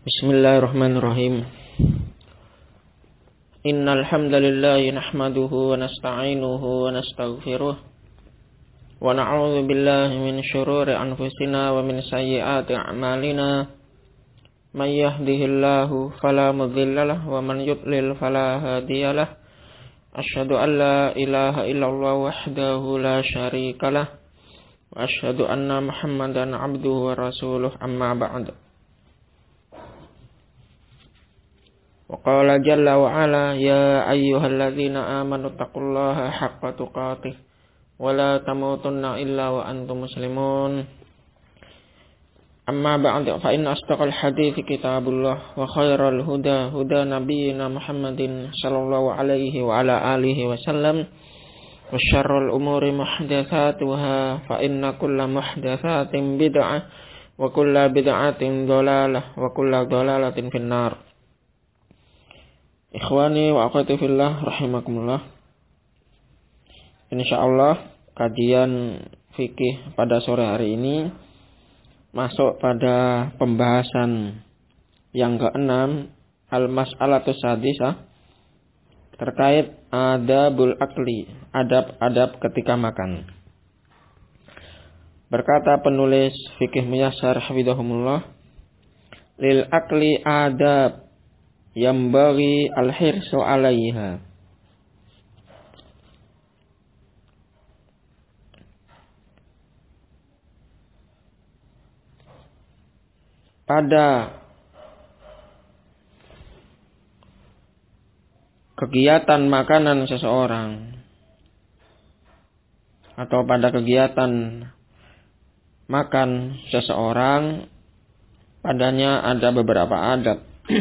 Bismillahirrahmanirrahim. Innal hamdalillah nahmaduhu wa nasta'inuhu wa nastaghfiruh wa na'udzu billahi min shururi anfusina wa min sayyiati a'malina. May yahdihillahu fala mudhillalah wa man yudlil fala hadiyalah. Asyhadu an la ilaha illallah wahdahu la syarikalah wa asyhadu anna Muhammadan 'abduhu wa rasuluh, amma ba'd. Wa qala jalla wa ala ya ayyuhalladzina amanu taqullaha haqqa tuqatih wa la tamutunna illa wa antum muslimun. Amma ba'd, fa inna asdaqal hadithi kitabullah wa khairal huda huda nabiyyina Muhammadin sallallahu alaihi wa ala alihi wa sallam wa syarrul umuri muhdatsatuha fa inna kulla muhdatsatin bid'ah wa kulla bid'atin dhalalah wa kulla dhalalatin finnar. Ikhwani wa akhwati fillah rahimakumullah. Insyaallah kajian fikih pada sore hari ini masuk pada pembahasan yang ke-6, al-mas'alatus sadisah, terkait adabul akli, adab-adab ketika makan. Berkata penulis fikih muyassar hafizahumullah, lil akli adab yang bagi al-hirsu alaiha. Pada kegiatan makanan seseorang atau pada kegiatan makan seseorang, padanya ada beberapa adab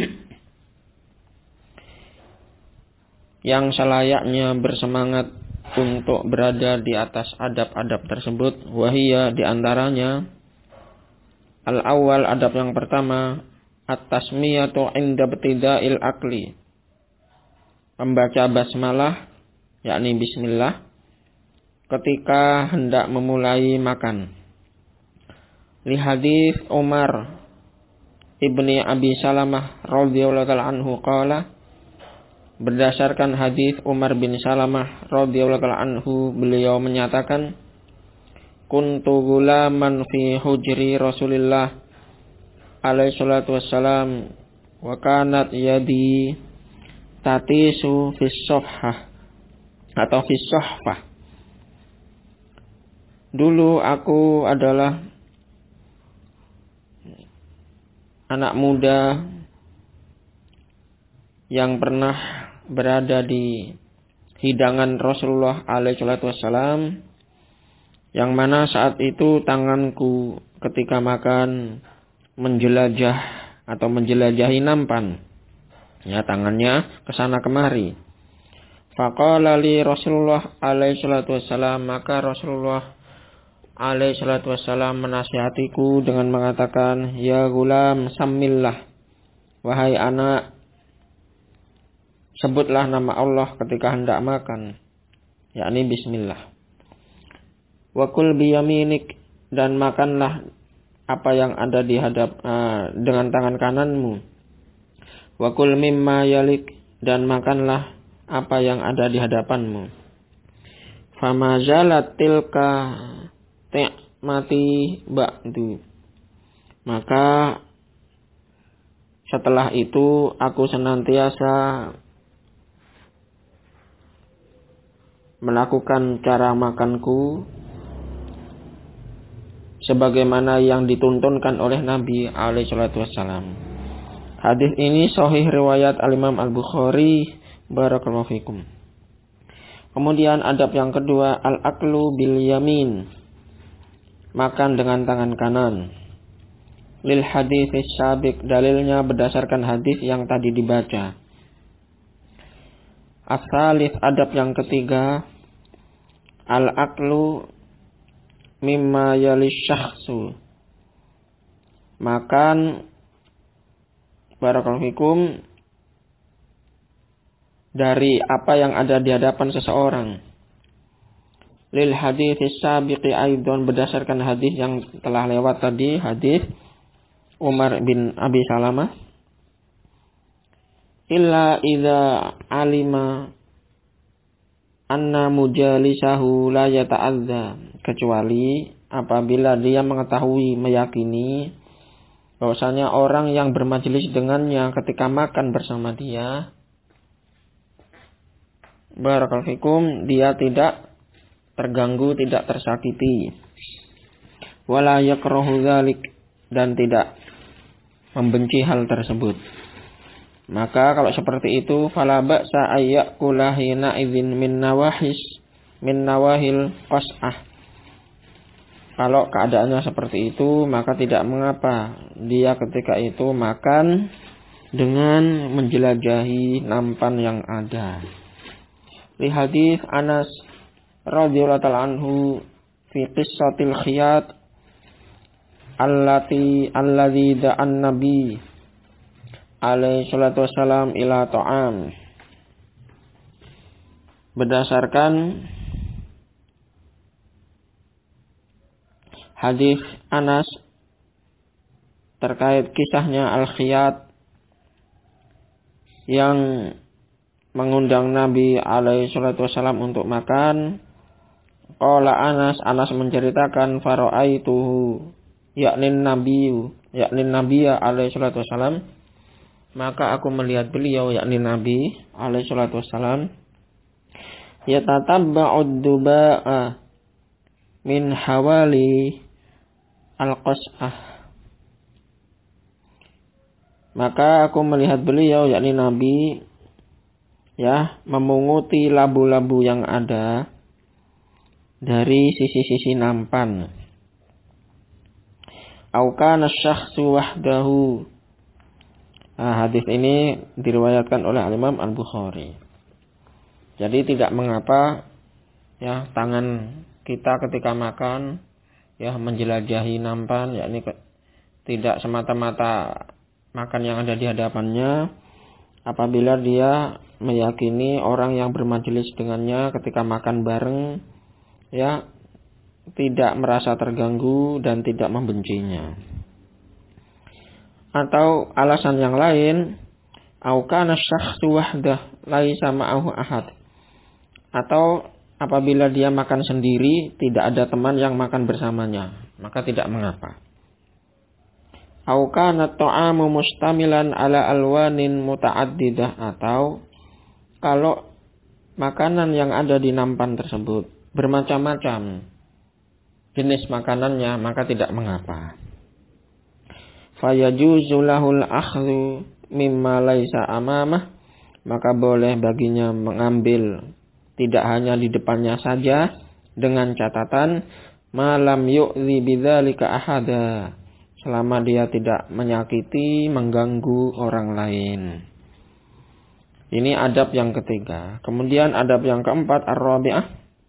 yang selayaknya bersemangat untuk berada di atas adab-adab tersebut. Wahia diantaranya, al-awwal, adab yang pertama, at-tasmiyatu inda ibtida'il akli, membaca basmalah, yakni bismillah, ketika hendak memulai makan. Li hadits Umar ibni Abi Salamah radhiyallahu ta'ala anhu qala, berdasarkan hadis Umar bin Salamah radhiyallahu ta'ala anhu, beliau menyatakan, kuntu gulaman fi hujri Rasulillah alaihi salatu wassalam wa kanat yadi tatisu fis sohhah atau fis sohfah. Dulu aku adalah anak muda yang pernah berada di hidangan Rasulullah alaihi salatu wassalam, yang mana saat itu tanganku ketika makan menjelajah atau menjelajahi nampan, ya, tangannya kesana kemari. Faqala li Rasulullah alaihi salatu wassalam, maka Rasulullah alaihi salatu wassalam menasihatiku dengan mengatakan, ya gulam samillah, wahai anak, sebutlah nama Allah ketika hendak makan, yakni bismillah. Wa kul biyaminik, dan makanlah apa yang ada di dengan tangan kananmu. Wa kul mimma yalik, dan makanlah apa yang ada di hadapanmu. Fama zalat tilka mati ba'du, maka setelah itu aku senantiasa melakukan cara makanku sebagaimana yang dituntunkan oleh Nabi alaihi salatu wassalam. Hadis ini sahih riwayat al-Imam Al-Bukhari, barakallahu fikum. Kemudian adab yang kedua, al-aklu bil yamin, makan dengan tangan kanan. Lil hadits sabiq, dalilnya berdasarkan hadis yang tadi dibaca. As-salis, adab yang ketiga, al-aklu mimma yalish syakhsu, makan, barakallahu fikum, dari apa yang ada di hadapan seseorang. Lil hadits sabiqi aidon, berdasarkan hadis yang telah lewat tadi, hadis Umar bin Abi Salamah illa idza alima anna mujalisahu la yata'adza, kecuali apabila dia mengetahui, meyakini bahwasanya orang yang bermajelis dengannya ketika makan bersama dia, barakallahu fikum, dia tidak terganggu, tidak tersakiti, wala yakrahu dzalik, dan tidak membenci hal tersebut. Maka kalau seperti itu, fala ba'sa ayyakula hina idzin min nawahil qas'ah. Kalau keadaannya seperti itu, maka tidak mengapa dia ketika itu makan dengan menjelajahi nampan yang ada. Li hadis Anas radhiyallahu ta'ala anhu fi qissatil khiyat alladzi da'an nabi alaihi salatu wassalam ila ta'am. Berdasarkan hadis Anas terkait kisahnya al-khiyat yang mengundang Nabi alaihi salatu wassalam untuk makan. Qala Anas menceritakan fara'aituhu yakni Nabiya alaihi salatu wassalam, maka aku melihat beliau yakni Nabi alaihi salatu wassalam yatatabba'ud duba'a min hawali al-qas'ah. Maka aku melihat beliau yakni Nabi memunguti labu-labu yang ada dari sisi-sisi nampan. Au kana syakhsu wahdahu. Hadis ini diriwayatkan oleh Imam Al-Bukhari. Jadi tidak mengapa tangan kita ketika makan menjelajahi nampan, yakni tidak semata-mata makan yang ada di hadapannya, apabila dia meyakini orang yang bermajelis dengannya ketika makan bareng tidak merasa terganggu dan tidak membencinya. Atau alasan yang lain, au kana syakhsu wahdah laisa ma'ahu ahad, atau apabila dia makan sendiri tidak ada teman yang makan bersamanya, maka tidak mengapa. Au kana ta'amu mustamilan ala alwanin muta'addidah, atau kalau makanan yang ada di nampan tersebut bermacam-macam jenis makanannya, maka tidak mengapa. Fayajuzu lahul akhdhu mimma laisa amamah, maka boleh baginya mengambil tidak hanya di depannya saja, dengan catatan malam yu'zi bidzalika ahada, selama dia tidak menyakiti, mengganggu orang lain. Ini adab yang ketiga. Kemudian adab yang keempat, ar-rabi'ah,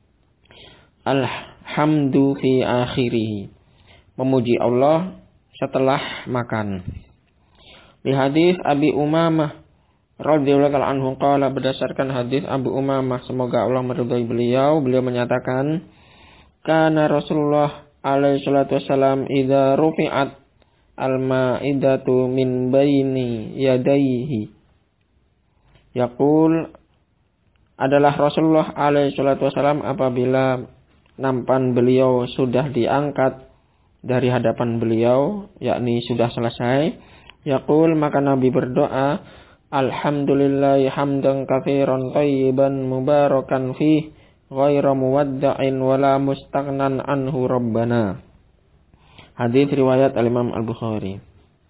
alhamdu fi akhirih, memuji Allah setelah makan. Di hadis Abi Umamah radhiyallahu anhu qala, berdasarkan hadis Abu Umamah, semoga Allah meridhai beliau menyatakan, kana Rasulullah alaihi salatu wasalam idza rufi'at al-ma'idatu min baini yadayhi yaqul, adalah Rasulullah alaihi salatu wasalam apabila nampan beliau sudah diangkat dari hadapan beliau, yakni sudah selesai, yaqul, maka Nabi berdoa, alhamdulillahi hamdan katsiran thayyiban mubarakan fih ghaira muwadda'in wala mustaghnan anhu rabbana. Hadis riwayat Al-Imam Al-Bukhari.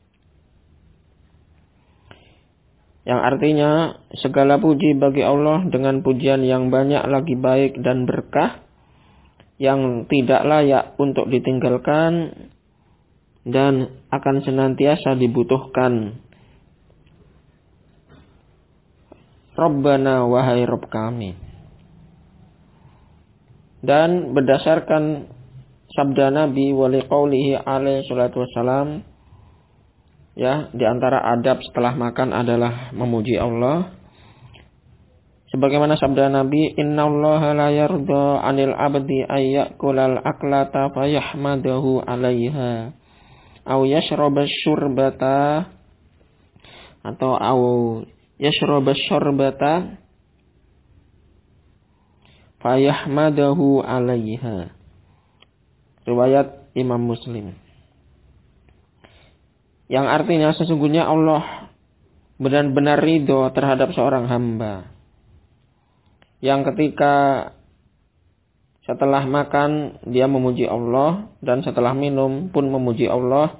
Yang artinya, segala puji bagi Allah dengan pujian yang banyak lagi baik dan berkah, yang tidak layak untuk ditinggalkan dan akan senantiasa dibutuhkan. Rabbana, wahai Rabb kami. Dan berdasarkan sabda Nabi wali qaulihi alaihi salatu wassalam, di antara adab setelah makan adalah memuji Allah. Sebagaimana sabda Nabi, innallaha la yarda 'anil 'abdi ayyakula al-aklata fayahmadahu 'alaiha aw yashraba syurbata, atau yashrabas syarbata fayahmadahu 'alaiha. Riwayat Imam Muslim. Yang artinya sesungguhnya Allah benar-benar ridho terhadap seorang hamba yang ketika setelah makan dia memuji Allah dan setelah minum pun memuji Allah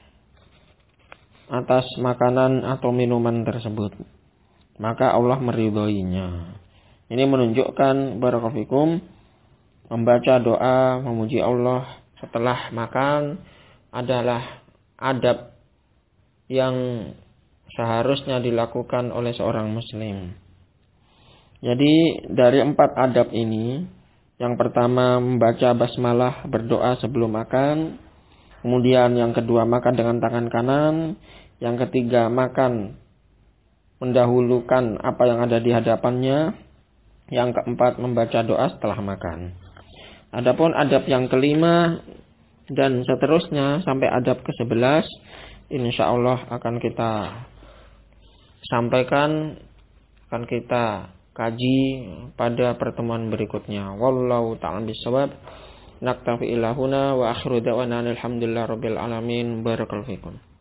atas makanan atau minuman tersebut. Maka Allah meridhoinya. Ini menunjukkan barakallahu fikum membaca doa memuji Allah setelah makan adalah adab yang seharusnya dilakukan oleh seorang muslim. Jadi dari 4 adab ini, yang pertama membaca basmalah berdoa sebelum makan, kemudian yang kedua makan dengan tangan kanan, yang ketiga makan mendahulukan apa yang ada di hadapannya, yang keempat membaca doa setelah makan. Adapun adab yang kelima dan seterusnya sampai adab ke-11 insyaallah akan kita sampaikan, akan kita kaji pada pertemuan berikutnya. Wallahu ta'ala bishawab. Naktafi ilahuna wa akhiru da'wana alhamdulillah rabbil alamin. Barakallahu fikum.